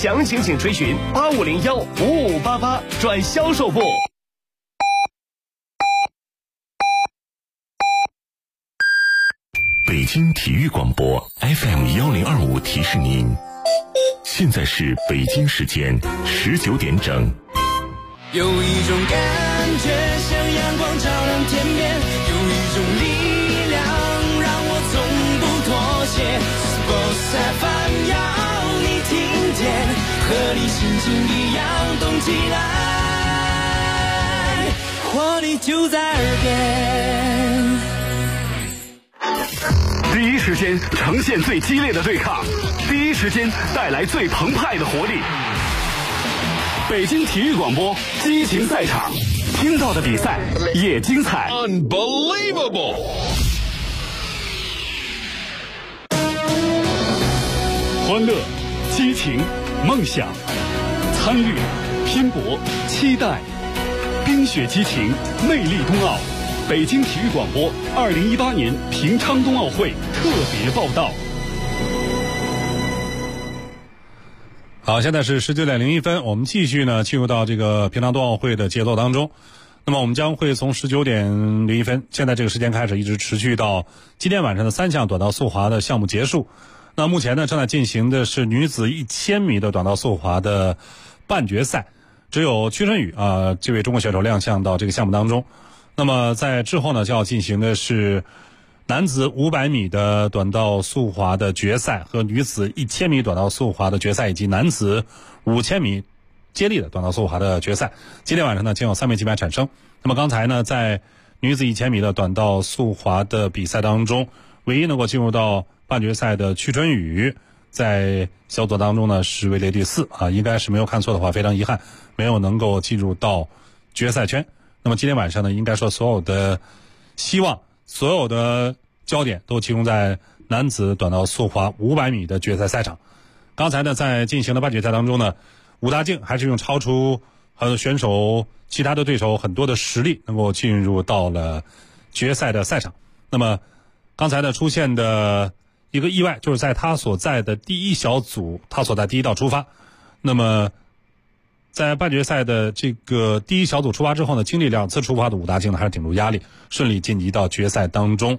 详情请垂询8501-5588转销售部。 北京体育广播 FM1025提示您，现在是北京时间19点整。 有一种感觉像阳光照亮天边，有一种力量让我从不妥协。Sports FM 要你听见，和你心情一样动起来，活力就在耳边。 第一时间呈现最激烈的对抗，第一时间带来最澎湃的活力。北京体育广播激情赛场，听到的比赛也精彩。 Unbelievable！ 欢乐、激情、梦想，参与、拼搏、期待，冰雪激情，魅力冬奥。北京体育广播2018年平昌冬奥会特别报道。 好，现在是19点01分，我们继续呢进入到这个平昌冬奥会的节奏当中。那么我们将会从19点01分现在这个时间开始，一直持续到今天晚上的3项短道速滑的项目结束。那目前呢正在进行的是女子1000米的短道速滑的半决赛，只有屈春雨这位中国选手亮相到这个项目当中。那么在之后呢就要进行的是男子500米的短道速滑的决赛和女子1000米短道速滑的决赛，以及男子5000米接力的短道速滑的决赛。今天晚上呢将有3枚金牌产生。那么刚才呢在女子1000米的短道速滑的比赛当中，唯一能够进入到半决赛的屈春雨在小组当中呢是位列第4应该是没有看错的话，非常遗憾没有能够进入到决赛圈。那么今天晚上呢应该说所有的希望，所有的焦点都集中在男子短道速滑500米的决赛赛场。刚才呢在进行的半决赛当中呢，武大靖还是用超出选手其他的对手很多的实力能够进入到了决赛的赛场。那么刚才呢出现的一个意外，就是在他所在的第一小组，他所在第一道出发。那么在半决赛的这个第一小组出发之后呢，经历2次出发的武大靖呢还是顶住压力，顺利晋级到决赛当中。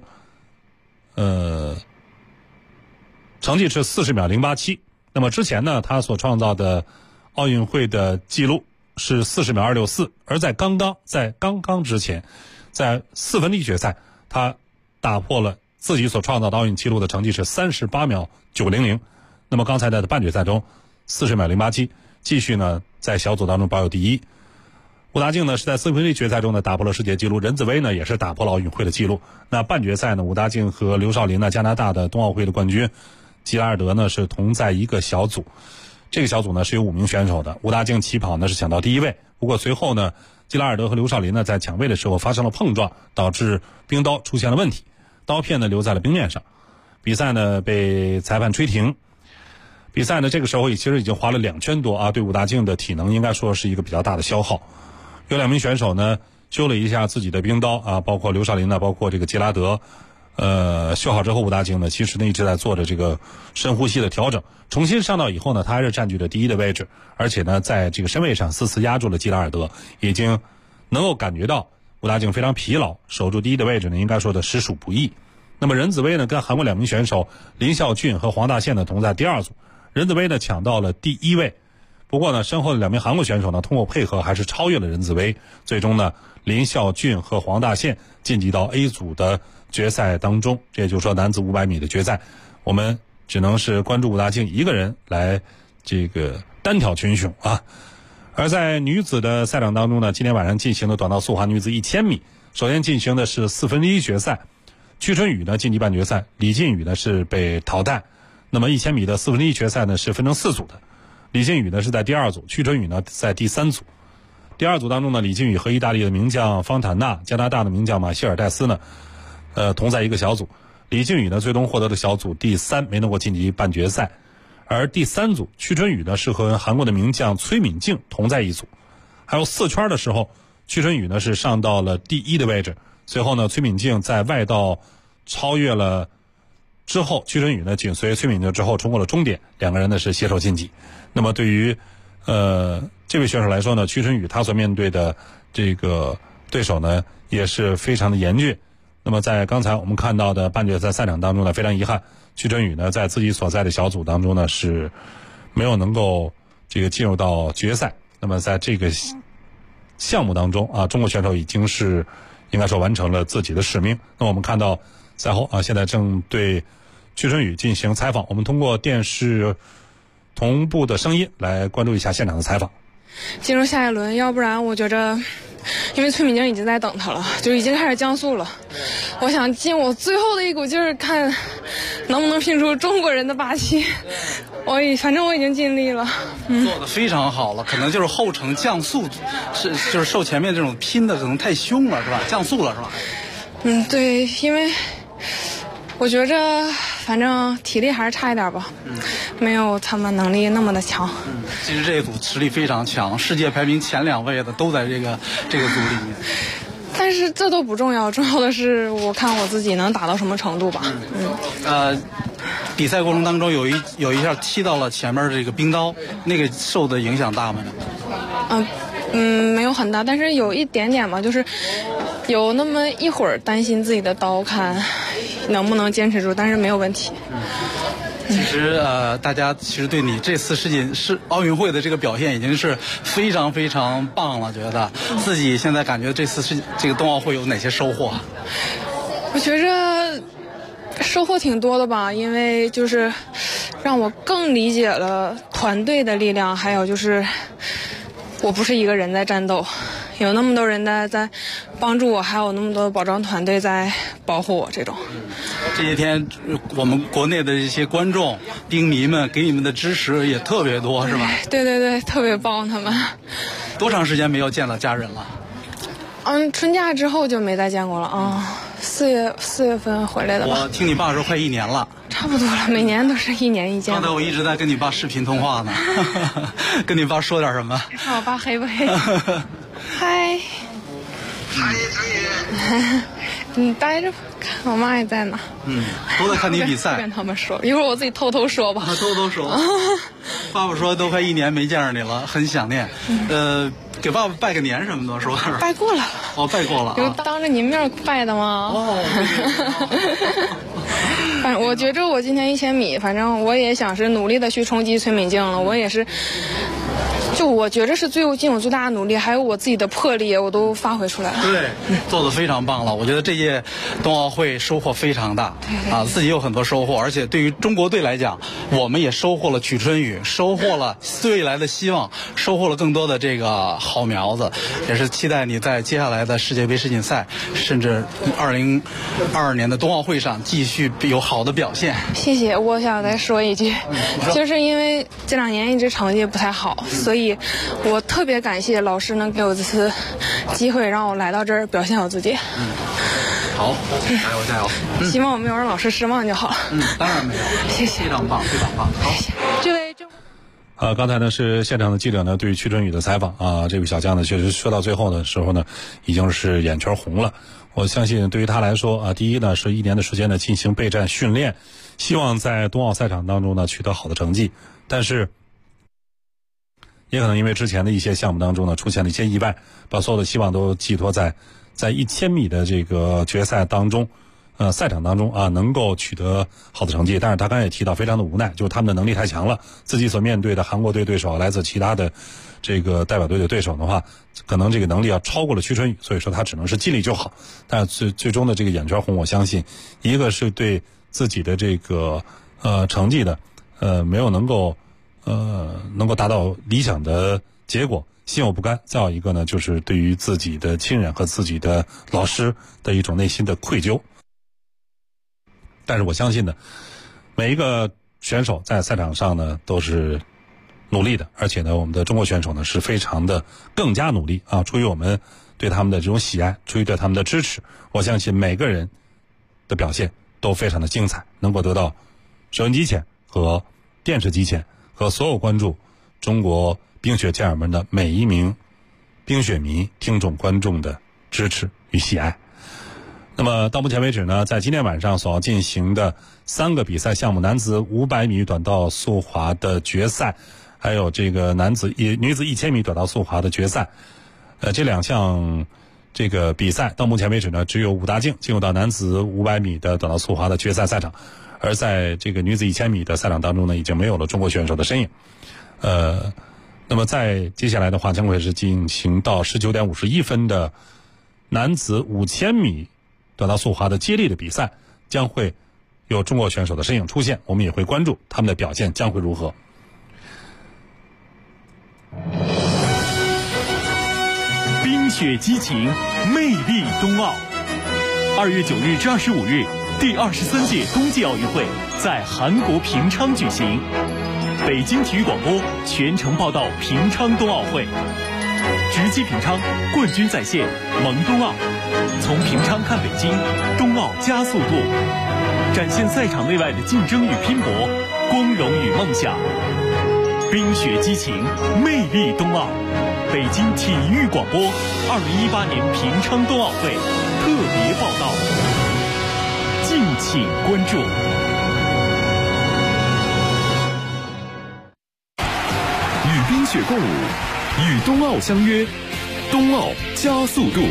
成绩是40秒087。那么之前呢他所创造的奥运会的记录是40秒264，而在刚刚之前，在4分之一决赛他打破了自己所创造的奥运纪录的成绩是38秒900。那么刚才在半决赛中40秒087，继续呢在小组当中保有第一。武大靖呢是在4分之一决赛中呢打破了世界纪录，任子威呢也是打破了奥运会的纪录。那半决赛呢，武大靖和刘少林呢加拿大的冬奥会的冠军吉拉尔德呢是同在一个小组。这个小组呢是有5名选手的，武大靖起跑呢是抢到第1位，不过随后呢吉拉尔德和刘少林呢在抢位的时候发生了碰撞，导致冰刀出现了问题，刀片呢留在了冰面上，比赛呢被裁判吹停。比赛呢这个时候其实已经滑了2圈多对武大靖的体能应该说是一个比较大的消耗。有2名选手呢修了一下自己的冰刀包括刘少林呢，包括这个吉拉德。修好之后，武大靖呢其实呢一直在做着这个深呼吸的调整，重新上道以后呢，他还是占据着第一的位置，而且呢在这个身位上4次压住了吉拉尔德，已经能够感觉到武大靖非常疲劳，守住第一的位置呢应该说的实属不易。那么任子威呢跟韩国2名选手林孝俊和黄大宪呢同在第2组，任子威呢抢到了第1位，不过呢身后的2名韩国选手呢通过配合还是超越了任子威，最终呢林孝俊和黄大宪晋级到 A 组的决赛当中。这也就是说男子500米的决赛我们只能是关注武大靖一个人来这个单挑群雄而在女子的赛场当中呢，今天晚上进行的短道速滑女子1000米，首先进行的是4分之一决赛，屈春雨呢晋级半决赛，李靖宇呢是被淘汰。那么1000米的4分之一决赛呢是分成4组的，李靖宇呢是在第2组，屈春雨呢在第3组。第2组当中呢，李靖宇和意大利的名将方坦纳、加拿大的名将马歇尔戴斯呢同在一个小组。李靖宇呢最终获得了小组第3，没能够晋级半决赛。而第3组屈春雨呢是和韩国的名将崔敏静同在一组。还有4圈的时候，屈春雨呢是上到了第1的位置，随后呢崔敏静在外道超越了之后，屈春雨呢紧随崔敏静之后冲过了终点，两个人呢是携手晋级。那么对于这位选手来说呢，屈春雨他所面对的这个对手呢也是非常的严峻。那么在刚才我们看到的半决赛赛场当中呢，非常遗憾，屈春雨呢在自己所在的小组当中呢是没有能够这个进入到决赛。那么在这个项目当中啊，中国选手已经是应该说完成了自己的使命。那我们看到赛后啊，现在正对屈春雨进行采访，我们通过电视同步的声音来关注一下现场的采访。 进入下一轮，要不然我觉着，因为崔敏静已经在等他了，就已经开始降速了。我想尽我最后的一股劲儿，看能不能拼出中国人的霸气。反正我已经尽力了。 做得非常好了，可能就是后程降速，就是受前面这种拼的可能太凶了，是吧？降速了，是吧？ 对，因为我觉着反正体力还是差一点吧，没有他们能力那么的强。 其实这一组实力非常强，世界排名前2位的都在这个组里面。 但是这都不重要，重要的是我看我自己能打到什么程度吧。 比赛过程当中有一下踢到了前面这个冰刀，那个受的影响大吗？ 没有很大，但是有一点点吧，就是有那么一会儿担心自己的刀看能不能坚持住，但是没有问题。 其实大家其实对你这次奥运会的这个表现已经是非常非常棒了，觉得自己现在感觉这次这个冬奥会有哪些收获？ 我觉着收获挺多的吧，因为就是让我更理解了团队的力量，还有就是我不是一个人在战斗，有那么多人在帮助我，还有那么多的保障团队在保护我。这种这些天我们国内的一些观众冰迷们给你们的支持也特别多，是吧？ 对，特别棒。他们多长时间没有见到家人了？ 春假之后就没再见过了啊。4月份回来的吧。 我听你爸说快1年了。 差不多了，每年都是1年一见。 刚才我一直在跟你爸视频通话呢，跟你爸说点什么？ 看我爸黑不黑？嗨，你待着吧，看我妈也在呢。 都在看你比赛。 跟他们说，一会儿我自己偷偷说吧。 偷说。爸爸说都快1年没见着你了，很想念。给爸爸拜个年什么的，说拜过了。 拜过了。 有当着您面拜的吗？反正我觉着我今天1000米，反正我也想是努力的去冲击崔敏静了。我也是，就我觉着是尽我最大的努力，还有我自己的魄力，我都发挥出来了。 对，做得非常棒了。我觉得这届冬奥会收获非常大自己有很多收获，而且对于中国队来讲，我们也收获了曲春雨，收获了未来的希望，收获了更多的这个好苗子，也是期待你在接下来的世界杯世锦赛，甚至2022年的冬奥会上继续有好的表现。 谢谢。我想再说一句，就是因为这2年一直成绩不太好，所以我特别感谢老师能给我这次机会，让我来到这儿表现我自己。 好，加油！ 希望我没有让老师失望就好了。 当然没有， 谢谢， 非常棒。好， 这位刚才呢是现场的记者呢对于屈春雨的采访啊，这位小将呢确实说到最后的时候呢，已经是眼圈红了。我相信对于他来说啊，第一呢是1年的时间呢进行备战训练，希望在冬奥赛场当中呢取得好的成绩，但是也可能因为之前的一些项目当中呢出现了一些意外，把所有的希望都寄托在1000米的这个决赛当中，赛场当中啊能够取得好的成绩。但是他刚才也提到非常的无奈，就是他们的能力太强了，自己所面对的韩国队对手，来自其他的这个代表队的对手的话，可能这个能力要超过了屈春雨，所以说他只能是尽力就好。但是最终的这个眼圈红，我相信一个是对自己的这个成绩的没有能够达到理想的结果，心有不甘。再有一个呢，就是对于自己的亲人和自己的老师的一种内心的愧疚。但是我相信呢，每一个选手在赛场上呢都是努力的，而且呢我们的中国选手呢是非常的更加努力啊！出于我们对他们的这种喜爱，出于对他们的支持，我相信每个人的表现都非常的精彩，能够得到收音机前和电视机前和所有关注中国冰雪健儿们的每一名冰雪迷听众观众的支持与喜爱。 那么到目前为止呢，在今天晚上所要进行的3个比赛项目，男子500米短道速滑的决赛，还有这个女子1000米短道速滑的决赛，这2项这个比赛到目前为止呢，只有武大靖进入到男子500米的短道速滑的决赛赛场，而在这个女子1000米的赛场当中呢，已经没有了中国选手的身影。那么在接下来的话，将会是进行到19点51分的男子5000米短道速滑的接力的比赛，将会有中国选手的身影出现，我们也会关注他们的表现将会如何。 冰雪激情，魅力冬奥。2月9日至25日，第23届冬季奥运会在韩国平昌举行。北京体育广播全程报道平昌冬奥会，直击平昌，冠军在线，萌冬奥。从平昌看北京，冬奥加速度，展现赛场内外的竞争与拼搏，光荣与梦想。冰雪激情，魅力冬奥。北京体育广播2018年平昌冬奥会特别报道，敬请关注。 与冰雪共舞，与冬奥相约，冬奥加速度。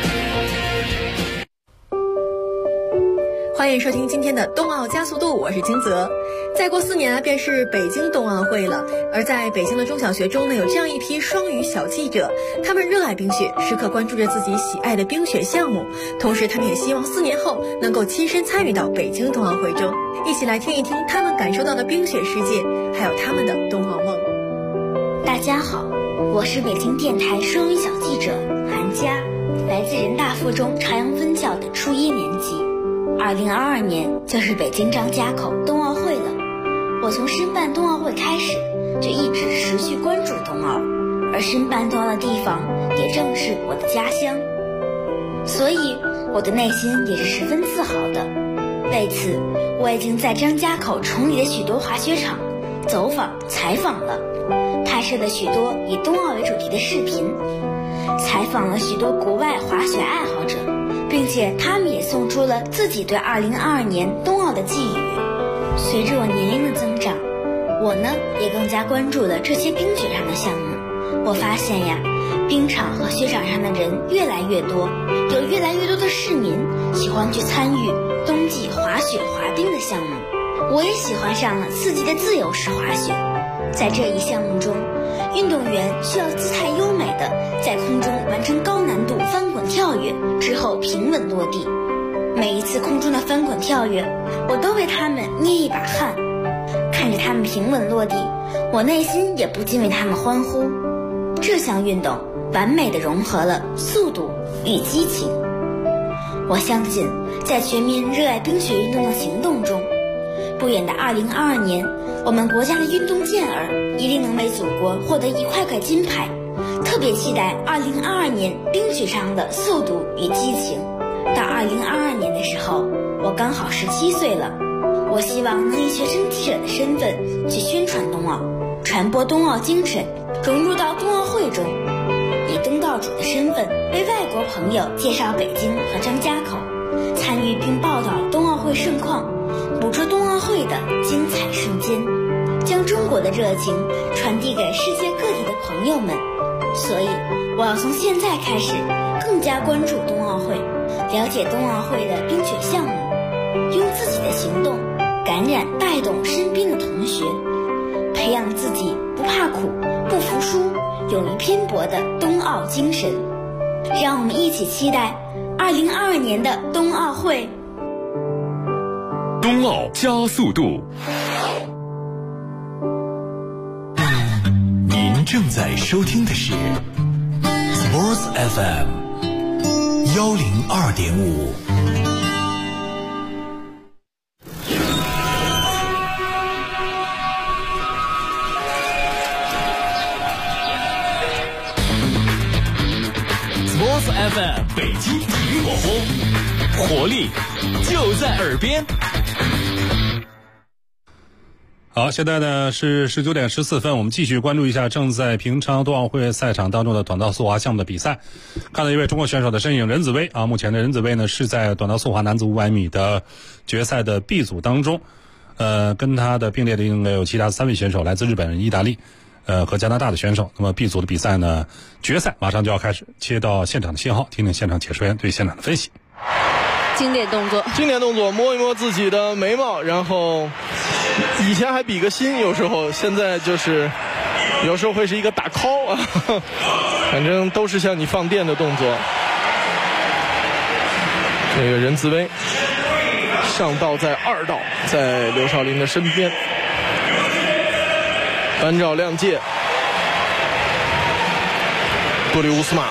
欢迎收听今天的冬奥加速度，我是金泽。再过4年便是北京冬奥会了，而在北京的中小学中呢，有这样一批双语小记者，他们热爱冰雪，时刻关注着自己喜爱的冰雪项目，同时他们也希望4年后能够亲身参与到北京冬奥会中，一起来听一听他们感受到的冰雪世界，还有他们的冬奥梦。 大家好，我是北京电台双语小记者韩佳，来自人大附中朝阳分校的初1年级。2022年就是北京张家口冬奥会了。我从申办冬奥会开始，就一直持续关注冬奥，而申办冬奥的地方也正是我的家乡，所以我的内心也是十分自豪的。为此，我已经在张家口崇礼的许多滑雪场走访采访了，拍摄了许多以冬奥为主题的视频，采访了许多国外滑雪爱好者，并且他们也送出了自己对2022年冬奥的寄语。随着我年龄的增长，我呢也更加关注了这些冰雪上的项目。我发现呀，冰场和雪场上的人越来越多，有越来越多的市民喜欢去参与冬季滑雪滑冰的项目。我也喜欢上了刺激的自由式滑雪。在这一项目中，运动员需要姿态优美的在空中完成高难度翻滚跳跃之后平稳落地。每一次空中的翻滚跳跃，我都为他们捏一把汗，看着他们平稳落地，我内心也不禁为他们欢呼。这项运动完美地融合了速度与激情。我相信在全民热爱冰雪运动的行动中，不远的2022年，我们国家的运动健儿一定能为祖国获得1块金牌。特别期待2022年冰雪上的速度与激情。到2022年的时候，我刚好17岁了，我希望能以学生记者的身份去宣传冬奥，传播冬奥精神，融入到冬奥会中，以东道主的身份为外国朋友介绍北京和张家口，参与并报道冬奥会盛况，捕捉冬奥会的精彩瞬间，将中国的热情传递给世界各地的朋友们。所以我要从现在开始更加关注冬奥会，了解冬奥会的冰雪项目，用自己的行动感染带动身边的同学，培养自己不怕苦不服输勇于拼搏的冬奥精神。让我们一起期待2022年的冬奥会。 冬奥加速度。您正在收听的是 Sports FM 102.5。 Sports FM 北京体育广播，活力就在耳边。 好，现在呢是19点14分，我们继续关注一下正在平昌冬奥会赛场当中的短道速滑项目的比赛。看到一位中国选手的身影，任子威啊，目前的任子威呢是在短道速滑男子500米的决赛的 B 组当中，跟他的并列的应该有其他3位选手，来自日本、意大利，和加拿大的选手。那么 B 组的比赛呢，决赛马上就要开始，切到现场的信号，听听现场解说员对现场的分析。 经典动作，摸一摸自己的眉毛，然后以前还比个心，有时候现在就是有时候会是一个打 call 啊，反正都是向你放电的动作。这个任子威上道在2道，在刘少林的身边，扳照亮介，布里乌斯马。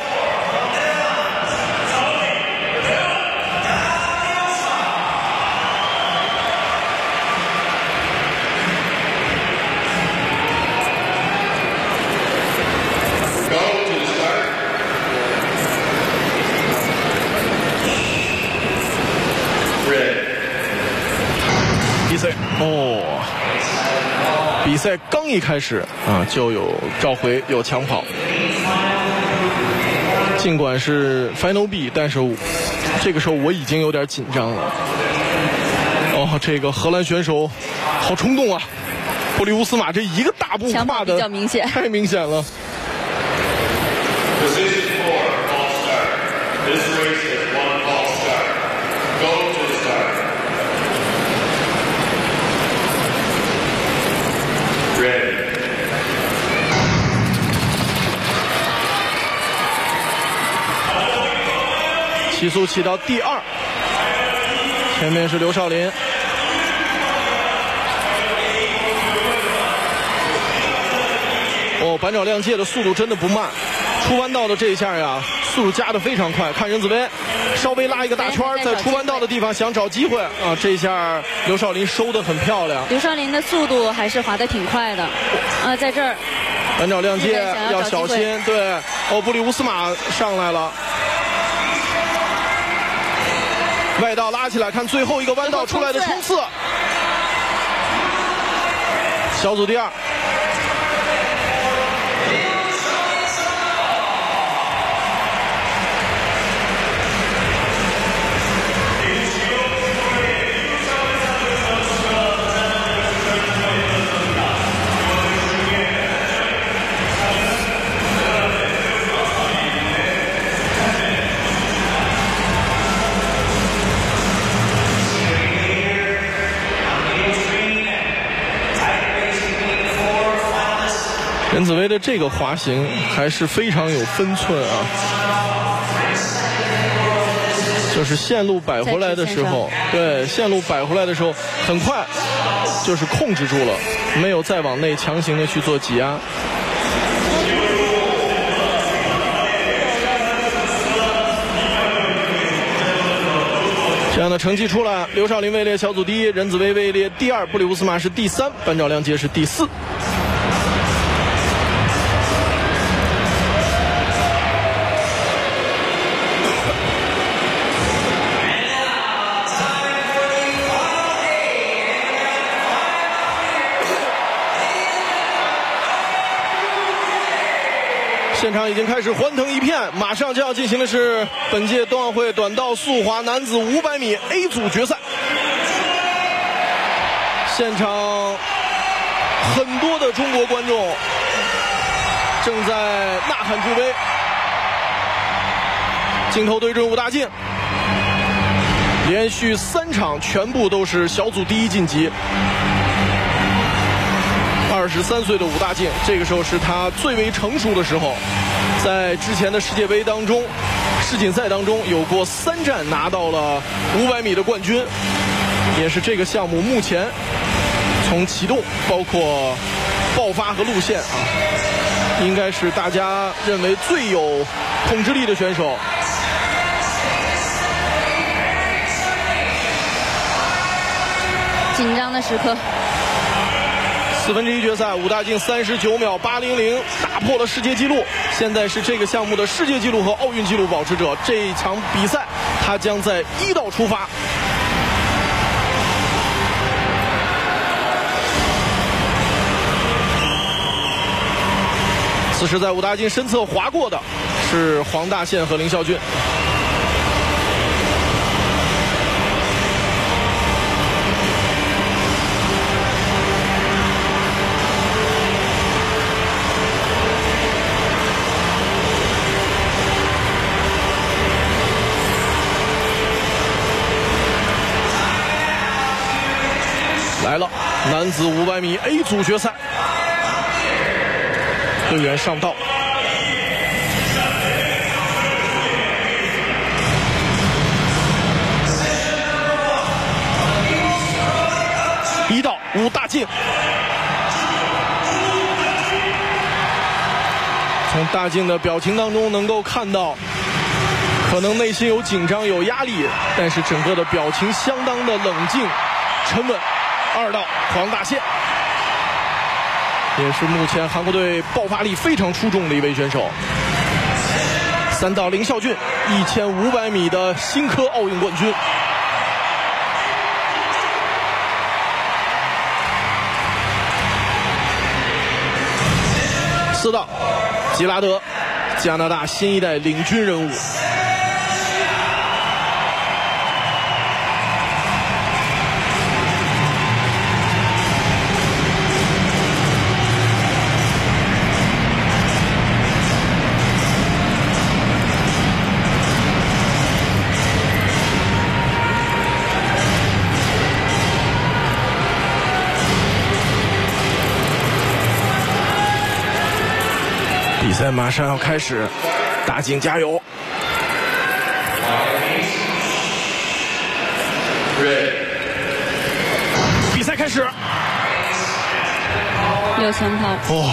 比赛刚一开始啊，就有召回，有抢跑。尽管是 Final B， 但是这个时候我已经有点紧张了。这个荷兰选手好冲动啊！布里乌斯马这一个大步跨的太明显了。起速起到第2，前面是刘少林。扳照亮介的速度真的不慢，出弯道的这一下呀，速度加得非常快。看任子威稍微拉一个大圈，在出弯道的地方想找机会啊，这一下刘少林收得很漂亮。 刘少林的速度还是滑得挺快的，在这儿。 扳照亮介要小心，对，布里乌斯马上来了。外道拉起来，看最后一个弯道出来的冲刺，小组第2。任子威的这个滑行还是非常有分寸啊，就是线路摆回来的时候，对，线路摆回来的时候很快就是控制住了，没有再往内强行的去做挤压。这样的成绩出来，刘少林位列小组第1，任子威位列第2，布里乌斯马是第3，扳照亮介是第4。现场已经开始欢腾一片，马上就要进行的是本届冬奥会短道速滑男子500米 A 组决赛。现场很多的中国观众正在呐喊助威，镜头对准武大靖，连续3场全部都是小组第1晋级。23岁的武大靖，这个时候是他最为成熟的时候，在之前的世界杯当中、世锦赛当中有过3战拿到了500米的冠军，也是这个项目目前从启动包括爆发和路线啊，应该是大家认为最有统治力的选手。 紧张的时刻。 1/4决赛，武大靖39秒800打破了世界纪录，现在是这个项目的世界纪录和奥运纪录保持者。这一场比赛，他将在1道出发。 此时在武大靖身侧划过的是黄大宪和林孝俊。来了，男子500米 A 组决赛，队员上道。1道武大靖，从大靖的表情当中能够看到，可能内心有紧张有压力，但是整个的表情相当的冷静沉稳。2道黄大宪，也是目前韩国队爆发力非常出众的一位选手。3道林孝俊，1500米的新科奥运冠军。4道吉拉德，加拿大新一代领军人物。比赛马上要开始，大靖加油！比赛开始， 有枪炮。 哇！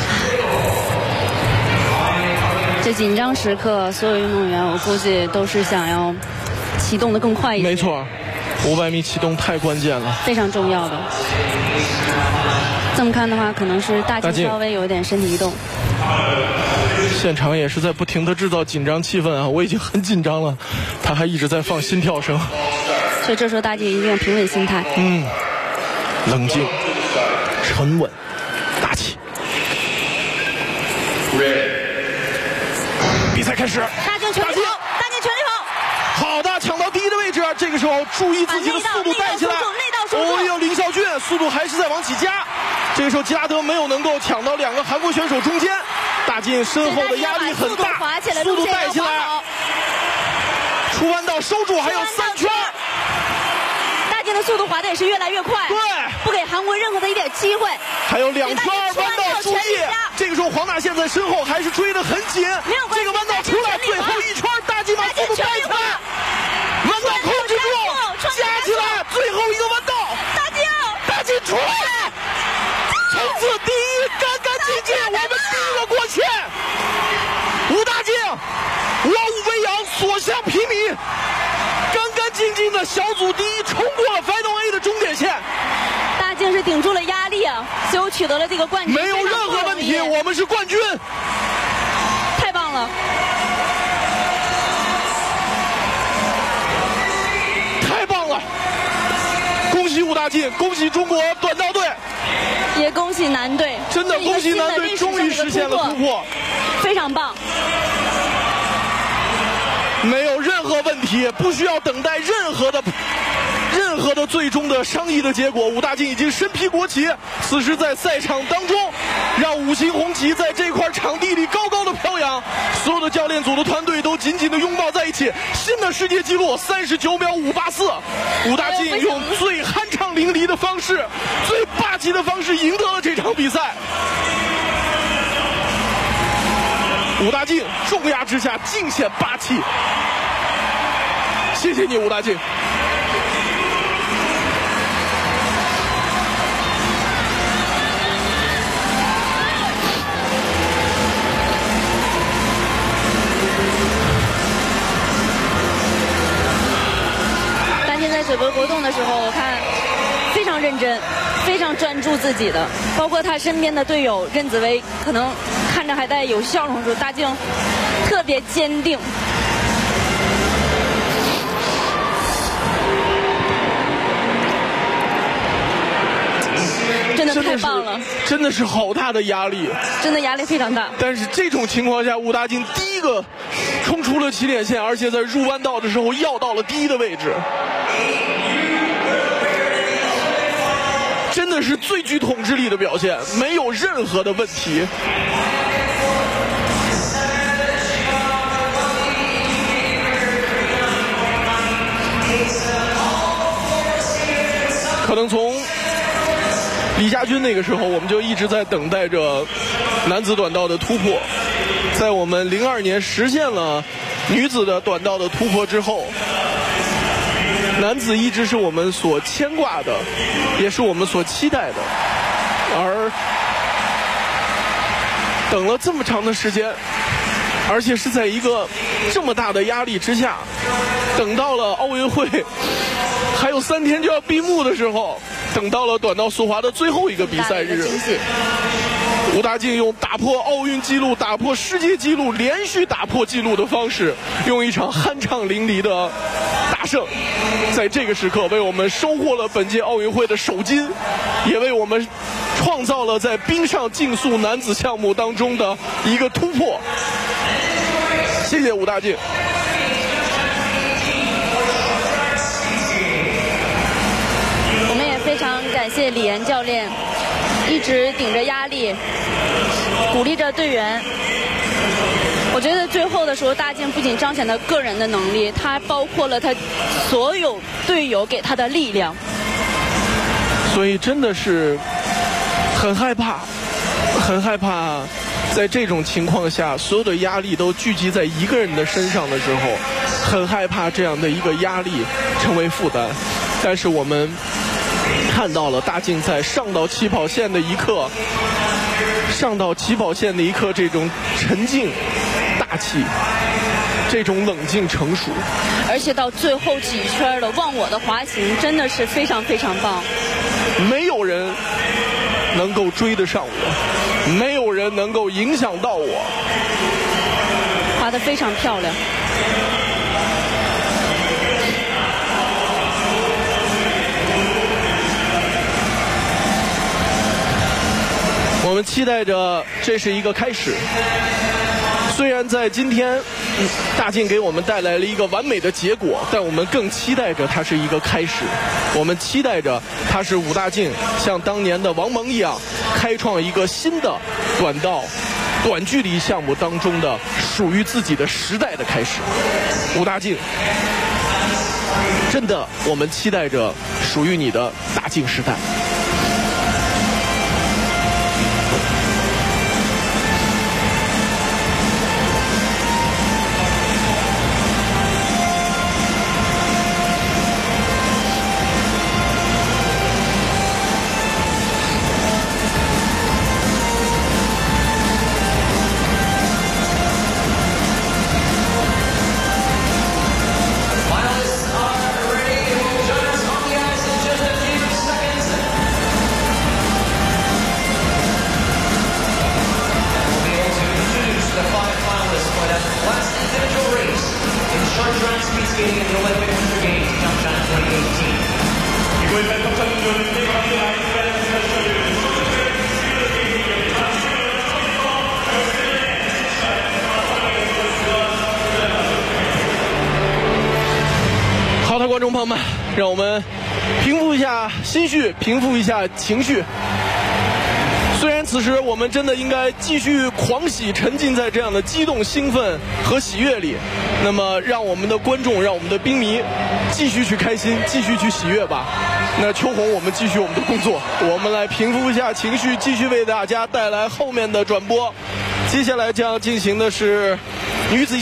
这紧张时刻，所有运动员我估计都是想要启动的更快一点。 没错，500米启动太关键了， 非常重要的。这么看的话，可能是大靖稍微有一点身体移动。 现场也是在不停的制造紧张气氛啊！我已经很紧张了，他还一直在放心跳声。 所以这时候大靖一定要平稳心态。 冷静、沉稳、大气。比赛开始， 大靖全力跑，大靖全力跑。 好的，抢到第一的位置，这个时候注意自己的速度带起来。哦哟，林孝俊速度还是在往起加。这个时候吉拉德没有能够抢到2个韩国选手中间，大靖身后的压力很大，速度带起来，出弯道收住，还有3圈。 大靖的速度滑的也是越来越快， 对， 不给韩国任何的一点机会。 还有2圈弯道，注意，这个时候黄大宪在身后还是追得很紧，这个弯道出来，最后1圈，大靖把速度带起来，弯道控制住，加起来，最后一个弯道，大靖出来。从此第一，干干净净，我们第一个过线。武大靖望武为扬，所向披靡，干干净净的小组第一，冲过了 Final A 的终点线。 大靖是顶住了压力啊，最后取得了这个冠军， 没有任何问题，我们是冠军， 太棒了， 太棒了！恭喜武大靖，恭喜中国短道队。 也恭喜男队， 真的恭喜男队终于实现了突破， 非常棒， 没有任何问题，不需要等待任何的最终的商议的结果。武大靖已经身披国旗，此时在赛场当中，让5星红旗在这块场地里高高的飘扬，所有的教练组的团队都紧紧的拥抱在一起。新的世界纪录39秒584，武大靖用最酣畅淋漓的方式，最霸气的方式赢得了这场比赛。武大靖重压之下尽显霸气，谢谢你，武大靖。 在水波活动的时候，我看非常认真，非常专注自己的，包括他身边的队友任子威，可能看着还带有笑容的时候，大靖特别坚定。 真的太棒了， 真的是好大的压力， 真的压力非常大。 但是这种情况下，武大靖第一个冲出了起点线，而且在入弯道的时候要到了第一的位置，真的是最具统治力的表现，没有任何的问题。可能从李家军那个时候，我们就一直在等待着男子短道的突破。在我们02年实现了女子的短道的突破之后，男子一直是我们所牵挂的，也是我们所期待的。而等了这么长的时间，而且是在一个这么大的压力之下，等到了奥运会还有3天就要闭幕的时候，等到了短道速滑的最后一个比赛日，武大靖用打破奥运纪录、打破世界纪录、连续打破纪录的方式，用一场酣畅淋漓的大胜，在这个时刻为我们收获了本届奥运会的首金，也为我们创造了在冰上竞速男子项目当中的一个突破。谢谢武大靖。 我们也非常感谢李岩教练，一直顶着压力，鼓励着队员。我觉得最后的时候，大靖不仅彰显了个人的能力，他包括了他所有队友给他的力量。 所以真的是很害怕，很害怕，在这种情况下，所有的压力都聚集在一个人的身上的时候，很害怕这样的一个压力成为负担。但是我们看到了大靖在上到起跑线的一刻，这种沉静、大气，这种冷静成熟， 而且到最后几圈的忘我的滑行真的是非常非常棒。 没有人能够追得上我，没有人能够影响到我， 滑得非常漂亮。 我们期待着这是一个开始。虽然在今天大靖给我们带来了一个完美的结果，但我们更期待着它是一个开始。我们期待着它是武大靖像当年的王蒙一样，开创一个新的短道短距离项目当中的属于自己的时代的开始。武大靖，真的我们期待着属于你的大靖时代。好的，观众朋友们，让我们平复一下心绪，平复一下情绪。虽然此时我们真的应该继续狂喜，沉浸在这样的激动、兴奋和喜悦里，那么让我们的观众，让我们的冰迷继续去开心，继续去喜悦吧。那秋红，我们继续我们的工作，我们来平复一下情绪，继续为大家带来后面的转播。接下来将进行的是女子